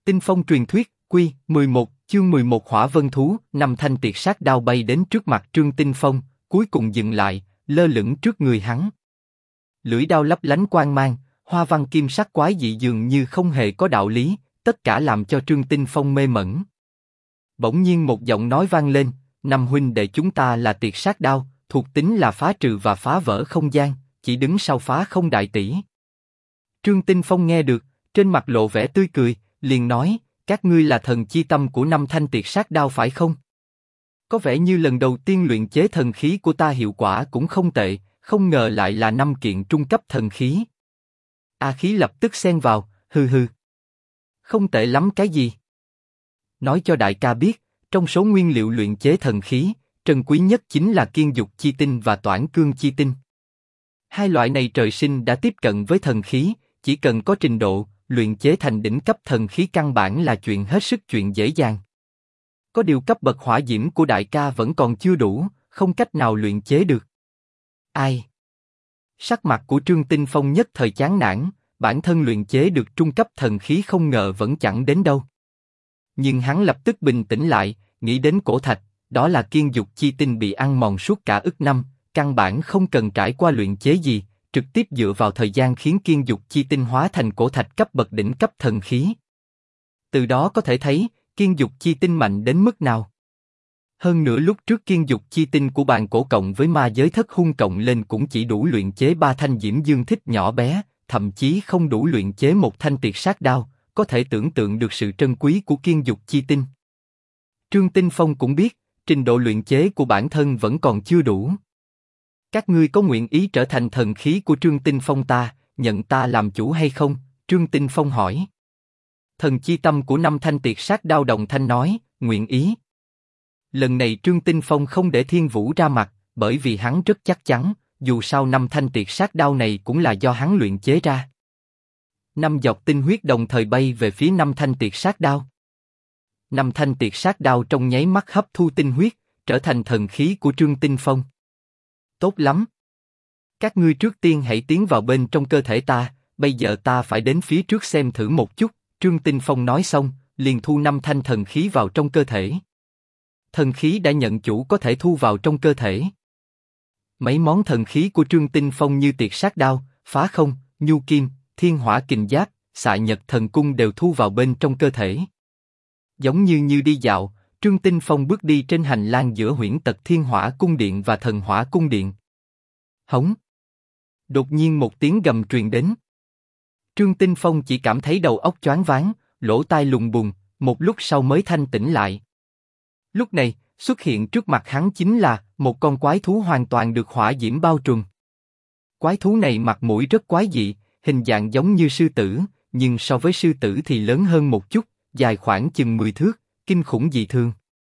Tinh phong truyền thuyết, Quy 11, chương 11 Hỏa Vân Thú. Năm thanh tiệt sát đao bay đến trước mặt Trương Tinh Phong, cuối cùng dừng lại, lơ lửng trước người hắn. Lưỡi đao lấp lánh quang mang, hoa văn kim sắc quái dị dường như không hề có đạo lý, tất cả làm cho Trương Tinh Phong mê mẩn. Bỗng nhiên một giọng nói vang lên, năm huynh đệ chúng ta là tiệt sát đao, thuộc tính là phá trừ và phá vỡ không gian, chỉ đứng sau phá không đại tỷ. Trương Tinh Phong nghe được, trên mặt lộ vẻ tươi cười, liền nói, các ngươi là thần chi tâm của năm thanh tiệt sát đao phải không? Có vẻ như lần đầu tiên luyện chế thần khí của ta hiệu quả cũng không tệ, không ngờ lại là 5 kiện trung cấp thần khí. A Khí lập tức xen vào, hừ hừ. Không tệ lắm cái gì? Nói cho đại ca biết, trong số nguyên liệu luyện chế thần khí, trân quý nhất chính là kiên dục chi tinh và toản cương chi tinh. Hai loại này trời sinh đã tiếp cận với thần khí, chỉ cần có trình độ, luyện chế thành đỉnh cấp thần khí căn bản là chuyện hết sức chuyện dễ dàng. Có điều cấp bậc hỏa diễm của đại ca vẫn còn chưa đủ, không cách nào luyện chế được. Ai? Sắc mặt của Trương Tinh Phong nhất thời chán nản, bản thân luyện chế được trung cấp thần khí không ngờ vẫn chẳng đến đâu. Nhưng hắn lập tức bình tĩnh lại, nghĩ đến cổ thạch, đó là kiên dục chi tinh bị ăn mòn suốt cả ức năm, căn bản không cần trải qua luyện chế gì, trực tiếp dựa vào thời gian khiến kiên dục chi tinh hóa thành cổ thạch cấp bậc đỉnh cấp thần khí. Từ đó có thể thấy, kiên dục chi tinh mạnh đến mức nào. Hơn nữa lúc trước kiên dục chi tinh của bàn cổ cộng với ma giới thất hung cộng lên cũng chỉ đủ luyện chế 3 thanh diễm dương thích nhỏ bé, thậm chí không đủ luyện chế một thanh tiệt sát đao, có thể tưởng tượng được sự trân quý của kiên dục chi tinh. Trương Tinh Phong cũng biết, trình độ luyện chế của bản thân vẫn còn chưa đủ. Các ngươi có nguyện ý trở thành thần khí của Trương Tinh Phong ta, nhận ta làm chủ hay không? Trương Tinh Phong hỏi. Thần chi tâm của năm thanh tiệt sát đao đồng thanh nói, nguyện ý. Lần này Trương Tinh Phong không để Thiên Vũ ra mặt, bởi vì hắn rất chắc chắn, dù sao năm thanh tiệt sát đao này cũng là do hắn luyện chế ra. 5 giọt tinh huyết đồng thời bay về phía năm thanh tiệt sát đao. 5 thanh tiệt sát đao trong nháy mắt hấp thu tinh huyết, trở thành thần khí của Trương Tinh Phong. Tốt lắm. Các ngươi trước tiên hãy tiến vào bên trong cơ thể ta, bây giờ ta phải đến phía trước xem thử một chút. Trương Tinh Phong nói xong, liền thu 5 thanh thần khí vào trong cơ thể. Thần khí đã nhận chủ có thể thu vào trong cơ thể. Mấy món thần khí của Trương Tinh Phong như tiệt sát đao, phá không, nhu kim, thiên hỏa kình giáp, xạ nhật thần cung đều thu vào bên trong cơ thể. Giống như đi dạo, Trương Tinh Phong bước đi trên hành lang giữa huyễn tật thiên hỏa cung điện và thần hỏa cung điện. Hống! Đột nhiên một tiếng gầm truyền đến. Trương Tinh Phong chỉ cảm thấy đầu óc choáng váng, lỗ tai lùng bùng, một lúc sau mới thanh tỉnh lại. Lúc này, xuất hiện trước mặt hắn chính là một con quái thú hoàn toàn được hỏa diễm bao trùm. Quái thú này mặt mũi rất quái dị, hình dạng giống như sư tử, nhưng so với sư tử thì lớn hơn một chút, dài khoảng chừng 10 thước, kinh khủng dị thường.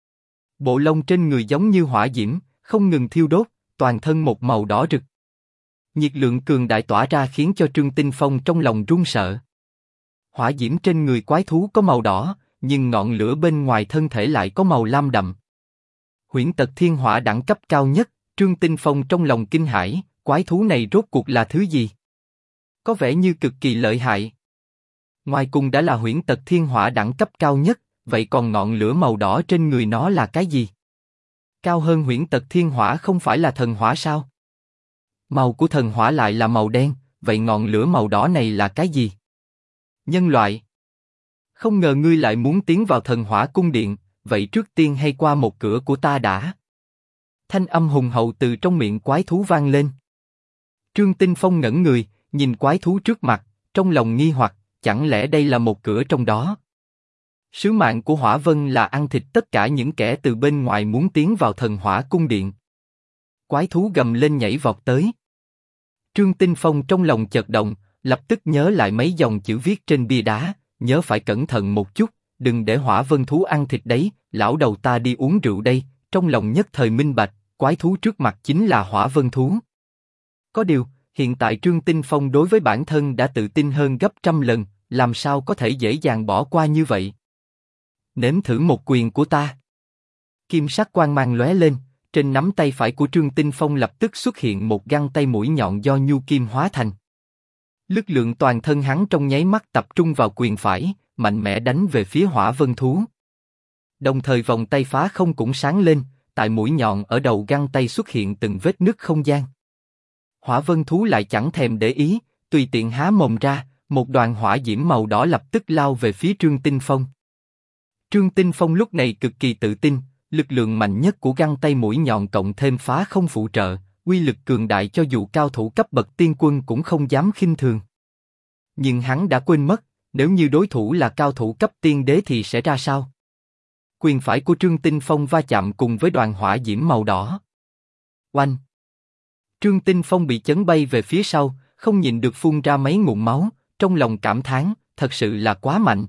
Bộ lông trên người giống như hỏa diễm, không ngừng thiêu đốt, toàn thân một màu đỏ rực. Nhiệt lượng cường đại tỏa ra khiến cho Trương Tinh Phong trong lòng run sợ. Hỏa diễm trên người quái thú có màu đỏ, nhưng ngọn lửa bên ngoài thân thể lại có màu lam đậm. Huyễn tật thiên hỏa đẳng cấp cao nhất, Trương Tinh Phong trong lòng kinh hãi, quái thú này rốt cuộc là thứ gì? Có vẻ như cực kỳ lợi hại. Ngoài cùng đã là huyễn tật thiên hỏa đẳng cấp cao nhất, vậy còn ngọn lửa màu đỏ trên người nó là cái gì? Cao hơn huyễn tật thiên hỏa không phải là thần hỏa sao? Màu của thần hỏa lại là màu đen, vậy ngọn lửa màu đỏ này là cái gì? Nhân loại. Không ngờ ngươi lại muốn tiến vào thần hỏa cung điện, vậy trước tiên hay qua một cửa của ta đã. Thanh âm hùng hậu từ trong miệng quái thú vang lên. Trương Tinh Phong ngẩn người, nhìn quái thú trước mặt, trong lòng nghi hoặc, chẳng lẽ đây là một cửa trong đó? Sứ mạng của Hỏa Vân là ăn thịt tất cả những kẻ từ bên ngoài muốn tiến vào thần hỏa cung điện. Quái thú gầm lên nhảy vọt tới. Trương Tinh Phong trong lòng chợt động, lập tức nhớ lại mấy dòng chữ viết trên bia đá, nhớ phải cẩn thận một chút, đừng để Hỏa Vân thú ăn thịt đấy, lão đầu ta đi uống rượu đây, trong lòng nhất thời minh bạch, quái thú trước mặt chính là Hỏa Vân thú. Có điều, hiện tại Trương Tinh Phong đối với bản thân đã tự tin hơn gấp trăm lần, làm sao có thể dễ dàng bỏ qua như vậy? Nếm thử một quyền của ta. Kim sắc quang mang lóe lên, trên nắm tay phải của Trương Tinh Phong lập tức xuất hiện một găng tay mũi nhọn do nhu kim hóa thành. Lực lượng toàn thân hắn trong nháy mắt tập trung vào quyền phải, mạnh mẽ đánh về phía hỏa vân thú. Đồng thời vòng tay phá không cũng sáng lên, tại mũi nhọn ở đầu găng tay xuất hiện từng vết nứt không gian. Hỏa vân thú lại chẳng thèm để ý, tùy tiện há mồm ra, một đoàn hỏa diễm màu đỏ lập tức lao về phía Trương Tinh Phong. Trương Tinh Phong lúc này cực kỳ tự tin, lực lượng mạnh nhất của găng tay mũi nhọn cộng thêm phá không phụ trợ, uy lực cường đại cho dù cao thủ cấp bậc tiên quân cũng không dám khinh thường. Nhưng hắn đã quên mất, nếu như đối thủ là cao thủ cấp tiên đế thì sẽ ra sao? Quyền phải của Trương Tinh Phong va chạm cùng với đoàn hỏa diễm màu đỏ. Oanh! Trương Tinh Phong bị chấn bay về phía sau, không nhịn được phun ra mấy ngụm máu, trong lòng cảm thán, thật sự là quá mạnh.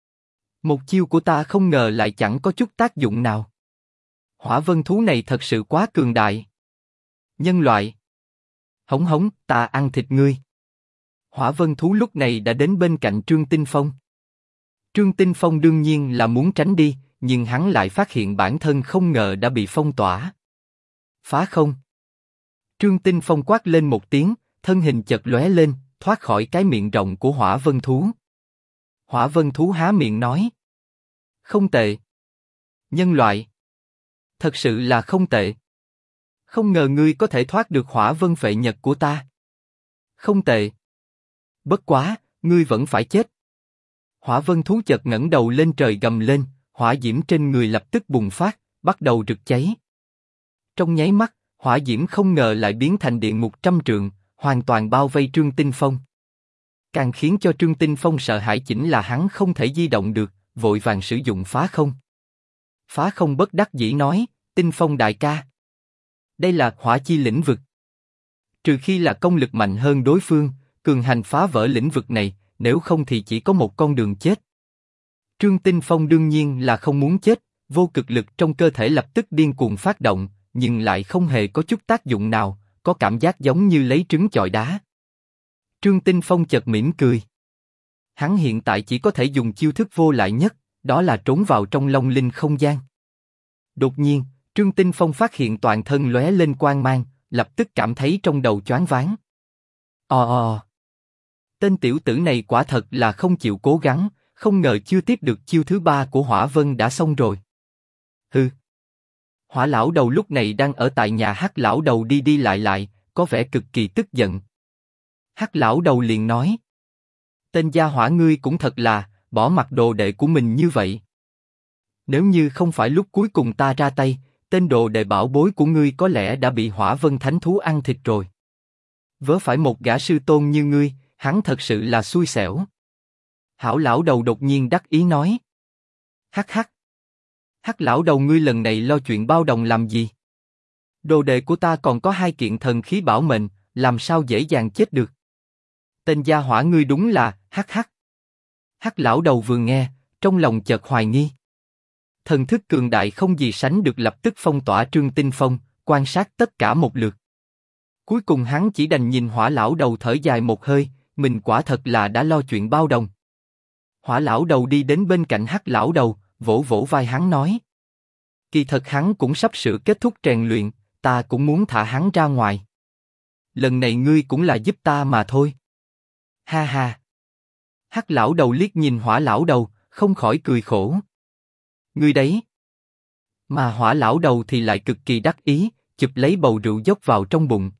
Một chiêu của ta không ngờ lại chẳng có chút tác dụng nào. Hỏa vân thú này thật sự quá cường đại. Nhân loại! Hống hống, ta ăn thịt ngươi. Hỏa vân thú lúc này đã đến bên cạnh Trương Tinh Phong. Trương Tinh Phong đương nhiên là muốn tránh đi, nhưng hắn lại phát hiện bản thân không ngờ đã bị phong tỏa. Phá không! Trương Tinh Phong quát lên một tiếng, thân hình chợt lóe lên, thoát khỏi cái miệng rộng của hỏa vân thú. Hỏa vân thú há miệng nói. Không tệ. Nhân loại. Thật sự là không tệ. Không ngờ ngươi có thể thoát được hỏa vân phệ nhật của ta. Không tệ. Bất quá, ngươi vẫn phải chết. Hỏa vân thú chợt ngẩng đầu lên trời gầm lên, hỏa diễm trên người lập tức bùng phát, bắt đầu rực cháy. Trong nháy mắt, hỏa diễm không ngờ lại biến thành địa ngục 100 trượng, hoàn toàn bao vây Trương Tinh Phong. Càng khiến cho Trương Tinh Phong sợ hãi chính là hắn không thể di động được, vội vàng sử dụng phá không. Phá không bất đắc dĩ nói, Tinh Phong đại ca. Đây là hỏa chi lĩnh vực. Trừ khi là công lực mạnh hơn đối phương, cường hành phá vỡ lĩnh vực này, nếu không thì chỉ có một con đường chết. Trương Tinh Phong đương nhiên là không muốn chết, vô cực lực trong cơ thể lập tức điên cuồng phát động, nhưng lại không hề có chút tác dụng nào, có cảm giác giống như lấy trứng chọi đá. Trương Tinh Phong chợt mỉm cười. Hắn hiện tại chỉ có thể dùng chiêu thức vô lại nhất, đó là trốn vào trong long linh không gian. Đột nhiên, Trương Tinh Phong phát hiện toàn thân lóe lên quang mang, lập tức cảm thấy trong đầu choáng váng. Tên tiểu tử này quả thật là không chịu cố gắng, không ngờ chưa tiếp được chiêu thứ 3 của Hỏa Vân đã xong rồi. Hừ. Hỏa lão đầu lúc này đang ở tại nhà Hắc lão đầu đi đi lại, có vẻ cực kỳ tức giận. Hắc lão đầu liền nói: tên gia hỏa ngươi cũng thật là, bỏ mặc đồ đệ của mình như vậy. Nếu như không phải lúc cuối cùng ta ra tay, tên đồ đệ bảo bối của ngươi có lẽ đã bị Hỏa Vân thánh thú ăn thịt rồi. Vớ phải một gã sư tôn như ngươi, hắn thật sự là xui xẻo. Hảo lão đầu đột nhiên đắc ý nói: hắc hắc. Hắc lão đầu ngươi lần này lo chuyện bao đồng làm gì? Đồ đệ của ta còn có 2 kiện thần khí bảo mệnh, làm sao dễ dàng chết được? Tên gia hỏa ngươi đúng là hắc hắc. Hắc lão đầu vừa nghe, trong lòng chợt hoài nghi. Thần thức cường đại không gì sánh được lập tức phong tỏa Trương Tinh Phong, quan sát tất cả một lượt. Cuối cùng hắn chỉ đành nhìn Hỏa lão đầu thở dài một hơi, mình quả thật là đã lo chuyện bao đồng. Hỏa lão đầu đi đến bên cạnh Hắc lão đầu, vỗ vỗ vai hắn nói: kỳ thật hắn cũng sắp sửa kết thúc rèn luyện, ta cũng muốn thả hắn ra ngoài. Lần này ngươi cũng là giúp ta mà thôi. Ha ha. Hắc lão đầu liếc nhìn Hỏa lão đầu, không khỏi cười khổ. Ngươi đấy. Mà Hỏa lão đầu thì lại cực kỳ đắc ý, chụp lấy bầu rượu dốc vào trong bụng.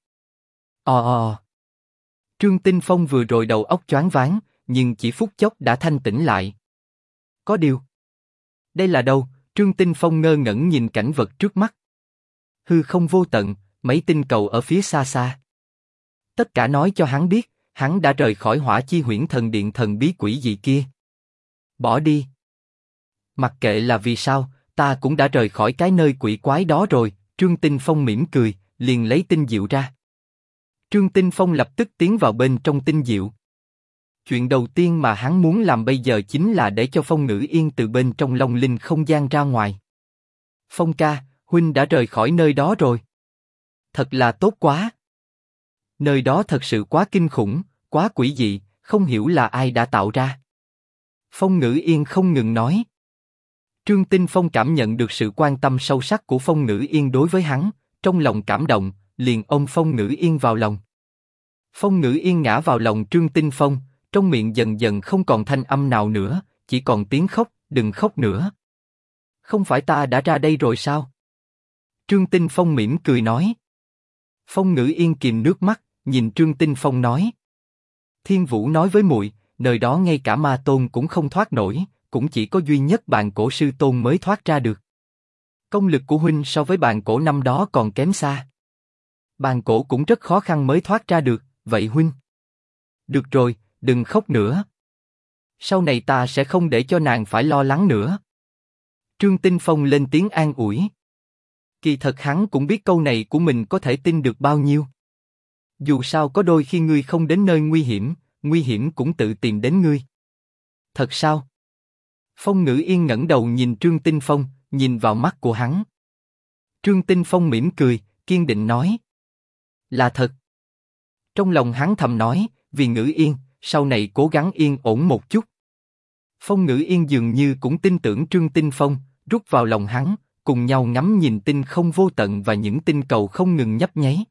Trương Tinh Phong vừa rồi đầu óc choáng váng, nhưng chỉ phút chốc đã thanh tỉnh lại. Có điều, đây là đâu? Trương Tinh Phong ngơ ngẩn nhìn cảnh vật trước mắt. Hư không vô tận, mấy tinh cầu ở phía xa xa. Tất cả nói cho hắn biết, hắn đã rời khỏi Hỏa Chi Huyễn Thần Điện thần bí quỷ dị kia. Bỏ đi. Mặc kệ là vì sao, ta cũng đã rời khỏi cái nơi quỷ quái đó rồi. Trương Tinh Phong mỉm cười, liền lấy tinh diệu ra. Trương Tinh Phong lập tức tiến vào bên trong tinh diệu. Chuyện đầu tiên mà hắn muốn làm bây giờ chính là để cho Phong Ngữ Yên từ bên trong long linh không gian ra ngoài. Phong ca, huynh đã rời khỏi nơi đó rồi. Thật là tốt quá. Nơi đó thật sự quá kinh khủng, quá quỷ dị, không hiểu là ai đã tạo ra. Phong Ngữ Yên không ngừng nói. Trương Tinh Phong cảm nhận được sự quan tâm sâu sắc của Phong Ngữ Yên đối với hắn, trong lòng cảm động, liền ôm Phong Ngữ Yên vào lòng. Phong Ngữ Yên ngã vào lòng Trương Tinh Phong, trong miệng dần dần không còn thanh âm nào nữa, chỉ còn tiếng khóc, đừng khóc nữa. Không phải ta đã ra đây rồi sao? Trương Tinh Phong mỉm cười nói. Phong Ngữ Yên kìm nước mắt, nhìn Trương Tinh Phong nói. Thiên Vũ nói với muội, nơi đó ngay cả ma tôn cũng không thoát nổi, cũng chỉ có duy nhất Bàn Cổ sư tôn mới thoát ra được. Công lực của huynh so với Bàn Cổ năm đó còn kém xa. Bàn Cổ cũng rất khó khăn mới thoát ra được, vậy huynh? Được rồi, đừng khóc nữa. Sau này ta sẽ không để cho nàng phải lo lắng nữa. Trương Tinh Phong lên tiếng an ủi. Kỳ thật hắn cũng biết câu này của mình có thể tin được bao nhiêu. Dù sao có đôi khi ngươi không đến nơi nguy hiểm cũng tự tìm đến ngươi. Thật sao? Phong Ngữ Yên ngẩng đầu nhìn Trương Tinh Phong, nhìn vào mắt của hắn. Trương Tinh Phong mỉm cười, kiên định nói. Là thật. Trong lòng hắn thầm nói, vì Ngữ Yên, sau này cố gắng yên ổn một chút. Phong Ngữ Yên dường như cũng tin tưởng Trương Tinh Phong, rút vào lòng hắn, cùng nhau ngắm nhìn tinh không vô tận và những tinh cầu không ngừng nhấp nháy.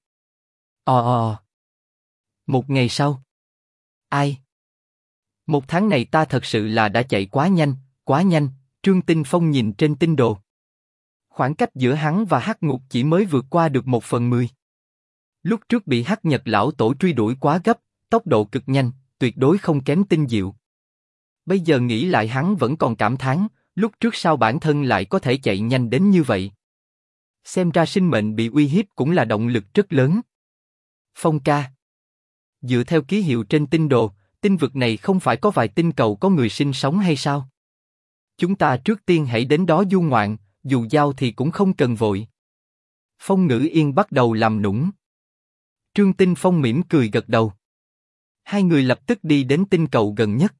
Một ngày sau. Ai? Một tháng này ta thật sự là đã chạy quá nhanh, quá nhanh. Trương Tinh Phong nhìn trên tinh đồ. Khoảng cách giữa hắn và Hắc Ngục chỉ mới vượt qua được 1/10. Lúc trước bị Hắc Nhật lão tổ truy đuổi quá gấp, tốc độ cực nhanh, tuyệt đối không kém Tinh Diệu. Bây giờ nghĩ lại hắn vẫn còn cảm thán, lúc trước sao bản thân lại có thể chạy nhanh đến như vậy. Xem ra sinh mệnh bị uy hiếp cũng là động lực rất lớn. Phong ca. Dựa theo ký hiệu trên tinh đồ, tinh vực này không phải có vài tinh cầu có người sinh sống hay sao? Chúng ta trước tiên hãy đến đó du ngoạn, dù giao thì cũng không cần vội. Phong Ngữ Yên bắt đầu làm nũng. Trương Tinh Phong mỉm cười gật đầu. Hai người lập tức đi đến tinh cầu gần nhất.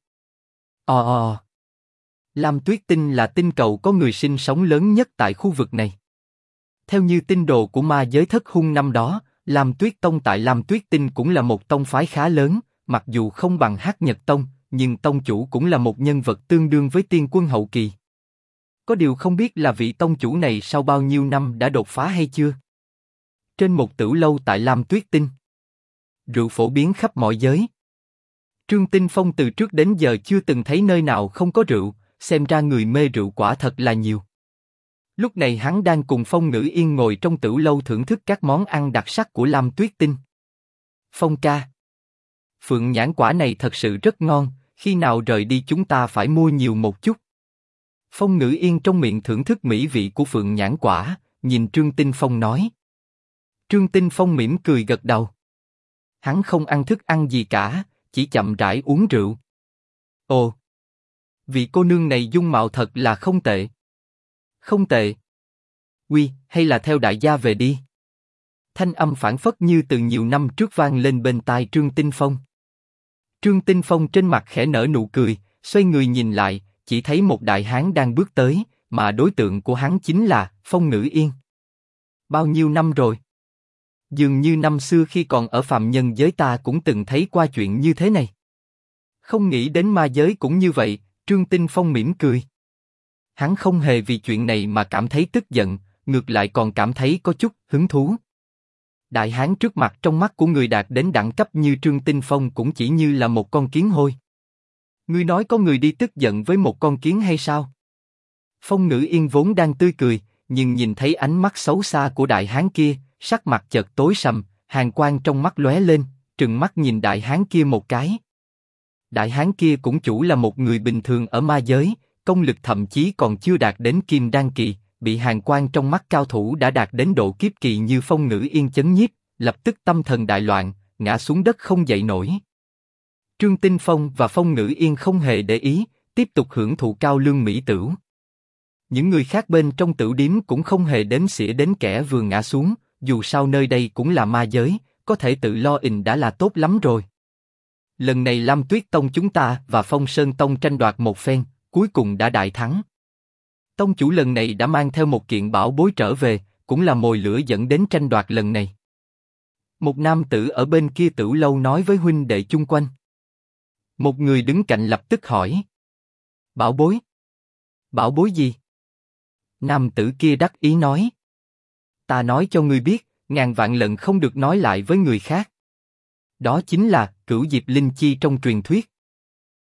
Lam Tuyết Tinh là tinh cầu có người sinh sống lớn nhất tại khu vực này. Theo như tinh đồ của ma giới Thất Hung năm đó, Lam Tuyết Tông tại Lam Tuyết Tinh cũng là một tông phái khá lớn, mặc dù không bằng Hắc Nhật Tông, nhưng tông chủ cũng là một nhân vật tương đương với tiên quân hậu kỳ. Có điều không biết là vị tông chủ này sau bao nhiêu năm đã đột phá hay chưa? Trên một tử lâu tại Lam Tuyết Tinh, rượu phổ biến khắp mọi giới. Trương Tinh Phong từ trước đến giờ chưa từng thấy nơi nào không có rượu, xem ra người mê rượu quả thật là nhiều. Lúc này hắn đang cùng Phong Ngữ Yên ngồi trong tử lâu thưởng thức các món ăn đặc sắc của Lam Tuyết Tinh. Phong ca, phượng nhãn quả này thật sự rất ngon, khi nào rời đi chúng ta phải mua nhiều một chút. Phong Ngữ Yên trong miệng thưởng thức mỹ vị của phượng nhãn quả, nhìn Trương Tinh Phong nói. Trương Tinh Phong mỉm cười gật đầu. Hắn không ăn thức ăn gì cả, chỉ chậm rãi uống rượu. Ồ, vị cô nương này dung mạo thật là không tệ. Không tệ. Uy, hay là theo đại gia về đi. Thanh âm phảng phất như từ nhiều năm trước vang lên bên tai Trương Tinh Phong. Trương Tinh Phong trên mặt khẽ nở nụ cười, xoay người nhìn lại, chỉ thấy một đại hán đang bước tới, mà đối tượng của hắn chính là Phong Ngữ Yên. Bao nhiêu năm rồi? Dường như năm xưa khi còn ở phàm nhân giới ta cũng từng thấy qua chuyện như thế này. Không nghĩ đến ma giới cũng như vậy. Trương Tinh Phong mỉm cười. Hắn không hề vì chuyện này mà cảm thấy tức giận, ngược lại còn cảm thấy có chút hứng thú. Đại hán trước mặt trong mắt của người đạt đến đẳng cấp như Trương Tinh Phong cũng chỉ như là một con kiến hôi. Ngươi nói có người đi tức giận với một con kiến hay sao? Phong Ngữ Yên vốn đang tươi cười, nhưng nhìn thấy ánh mắt xấu xa của đại hán kia, sắc mặt chợt tối sầm, hàn quang trong mắt lóe lên, trừng mắt nhìn đại hán kia một cái. Đại hán kia cũng chủ là một người bình thường ở ma giới, công lực thậm chí còn chưa đạt đến kim đan kỳ, bị hàn quang trong mắt cao thủ đã đạt đến độ kiếp kỳ như Phong Ngữ Yên chấn nhiếp, lập tức tâm thần đại loạn, ngã xuống đất không dậy nổi. Trương Tinh Phong và Phong Ngữ Yên không hề để ý, tiếp tục hưởng thụ cao lương mỹ tửu. Những người khác bên trong tửu điếm cũng không hề đếm xỉa đến kẻ vừa ngã xuống, dù sao nơi đây cũng là ma giới, có thể tự lo ình đã là tốt lắm rồi. Lần này Lam Tuyết Tông chúng ta và Phong Sơn Tông tranh đoạt một phen, cuối cùng đã đại thắng. Tông chủ lần này đã mang theo một kiện bảo bối trở về, cũng là mồi lửa dẫn đến tranh đoạt lần này. Một nam tử ở bên kia tửu lâu nói với huynh đệ chung quanh. Một người đứng cạnh lập tức hỏi. Bảo bối? Bảo bối gì? Nam tử kia đắc ý nói. Ta nói cho ngươi biết, ngàn vạn lần không được nói lại với người khác. Đó chính là Cửu Diệp Linh Chi trong truyền thuyết.